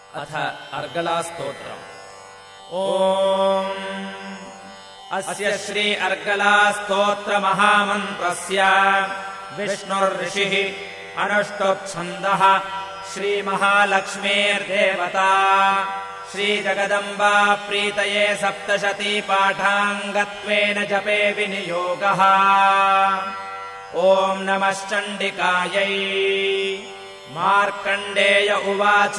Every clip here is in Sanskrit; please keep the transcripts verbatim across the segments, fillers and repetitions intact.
अथ अर्गलास्तोत्रम्। ॐ अस्य श्री अर्गलास्तोत्रमहामन्त्रस्य विष्णुर्ऋषिः अनुष्टुप्छन्दः श्रीमहालक्ष्मीर्देवता श्रीजगदम्बा प्रीतये सप्तशती पाठाङ्गत्वेन जपे विनियोगः। ॐ नमश्चण्डिकायै। मार्कण्डेय उवाच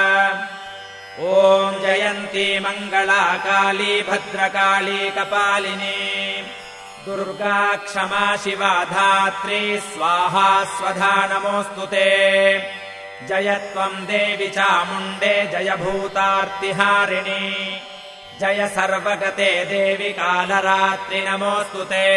ॐ जयन्ती मङ्गला काली भद्रकाली कपालिनी दुर्गा क्षमा शिवा धात्री स्वाहा स्वधा नमोऽस्तु ते। जय त्वम् देवि चामुण्डे जय भूतार्तिहारिणी जय सर्वगते देवि कालरात्रि नमोऽस्तु ते।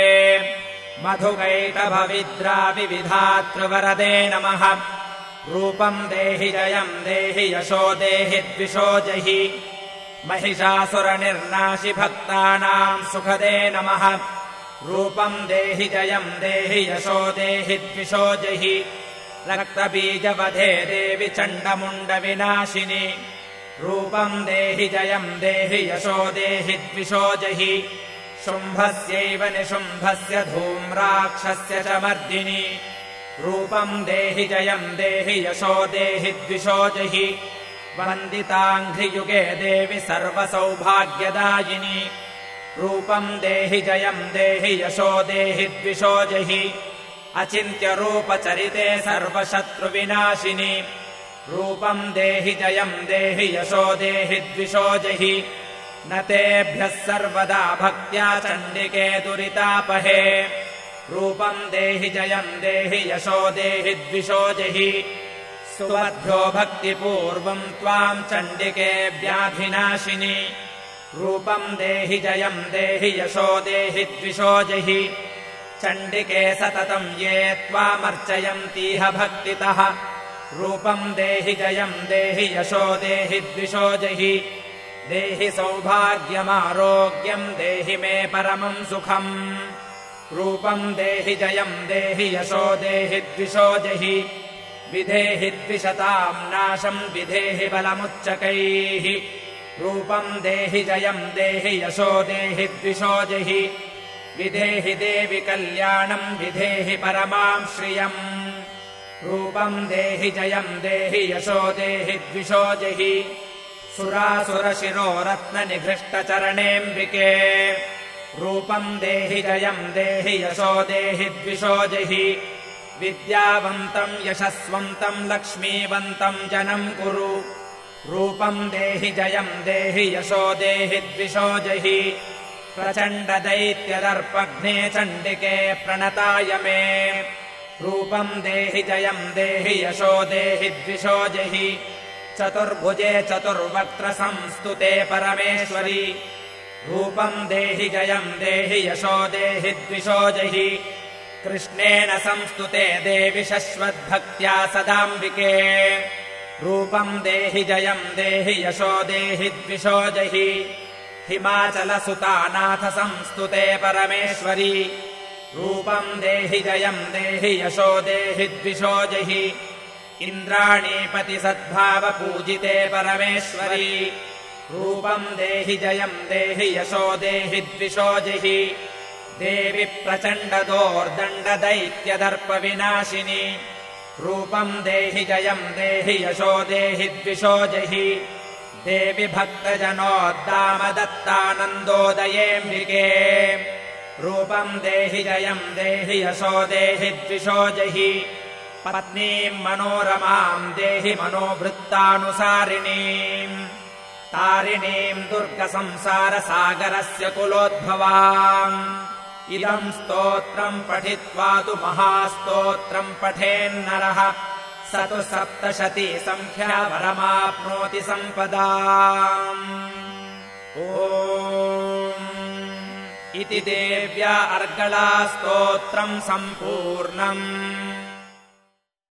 मधुकैटभविद्राविविधातृवरदे नमः। रूपम् देहि जयम् देहि यशो देहि द्विषो जहि महिषासुरनिर्नाशि भक्तानाम् सुखदे नमः। रूपम् देहि जयम् देहि यशो देहि द्विषो जहि रक्तबीजवधे देवि चण्डमुण्डविनाशिनि। रूपम् देहि जयम् देहि यशो देहि द्विषो जहि शुम्भस्यैव निशुम्भस्य धूम्राक्षस्य च मर्दिनि। रूपम् देहि जयम् देहि यशो देहि द्विषो जहि वन्दिताङ्घ्रियुगे देवि सर्वसौभाग्यदायिनि। रूपम् देहि जयम् देहि यशो देहि द्विषो जहि अचिन्त्यरूपचरिते सर्वशत्रुविनाशिनि। रूपम् देहि जयम् देहि यशो देहि द्विषो जहि न तेभ्यः सर्वदा भक्त्या चण्डिके दुरितापहे। रूपम् देहि जयम् देहि यशो देहि द्विषो जहि सुवद्भ्यो भक्तिपूर्वम् त्वाम् चण्डिके व्याधिनाशिनि। रूपम् देहि जयम् देहि यशो देहि द्विषो जहि चण्डिके सततम् ये त्वामर्चयन्तीह भक्तितः। रूपम् देहि जयम् देहि यशो देहि द्विषो जहि देहि सौभाग्यमारोग्यम् देहि मे परमम् सुखम्। रूपम् देहि जयम् देहि यशो देहि द्विषो जहि विधेहि द्विषताम् नाशम् विधेहि बलमुच्चकैः। रूपम् देहि जयम् देहि यशो देहि द्विषो जहि विधेहि देवि कल्याणम् विधेहि परमाम् श्रियम्। रूपम् देहि जयम् देहि यशो देहि द्विषो जहि सुरासुरशिरो रत्ननिघृष्टचरणेऽम्बिके। रूपम् देहि जयम् देहि यशो देहि द्विषो जहि विद्यावन्तम् यशस्वन्तम् लक्ष्मीवन्तम् जनम् कुरु। रूपम् देहि जयम् देहि यशो देहि द्विषो जहि प्रचण्डदैत्यदर्पघ्ने चण्डिके प्रणताय मे। रूपम् देहि जयम् देहि यशो देहि द्विषो जहि चतुर्भुजे चतुर्वक्त्रसंस्तुते परमेश्वरि। रूपम् देहि जयम् देहि यशो देहि द्विषो जहि कृष्णेन संस्तुते देवि शश्वद्भक्त्या सदाम्बिके। रूपम् देहि जयम् देहि यशो देहि द्विषो जहि हिमाचलसुतानाथ संस्तुते परमेश्वरि। रूपम् देहि जयम् देहि यशो देहि द्विषो जहि इन्द्राणीपतिसद्भावपूजिते परमेश्वरि। रूपम् देहि जयम् देहि यशो देहि द्विषो जहि देवि प्रचण्डदोर्दण्डदैत्यदर्पविनाशिनि। रूपम् देहि जयम् देहि यशो देहि द्विषो जहि देवि भक्तजनोद्दामदत्तानन्दोदयेऽम्बिके। रूपम् देहि जयम् देहि यशो देहि द्विषो जहि पत्नीम् मनोरमाम् देहि मनोवृत्तानुसारिणीम् तारिणीम् दुर्गसंसारसागरस्य कुलोद्भवाम्। इदम् स्तोत्रम् पठित्वा तु महास्तोत्रम् पठेन्नरः स तु सप्तशती सङ्ख्या वरमाप्नोति सम्पदाम्। ॐ इति देव्या अर्गलास्तोत्रम् सम्पूर्णम्।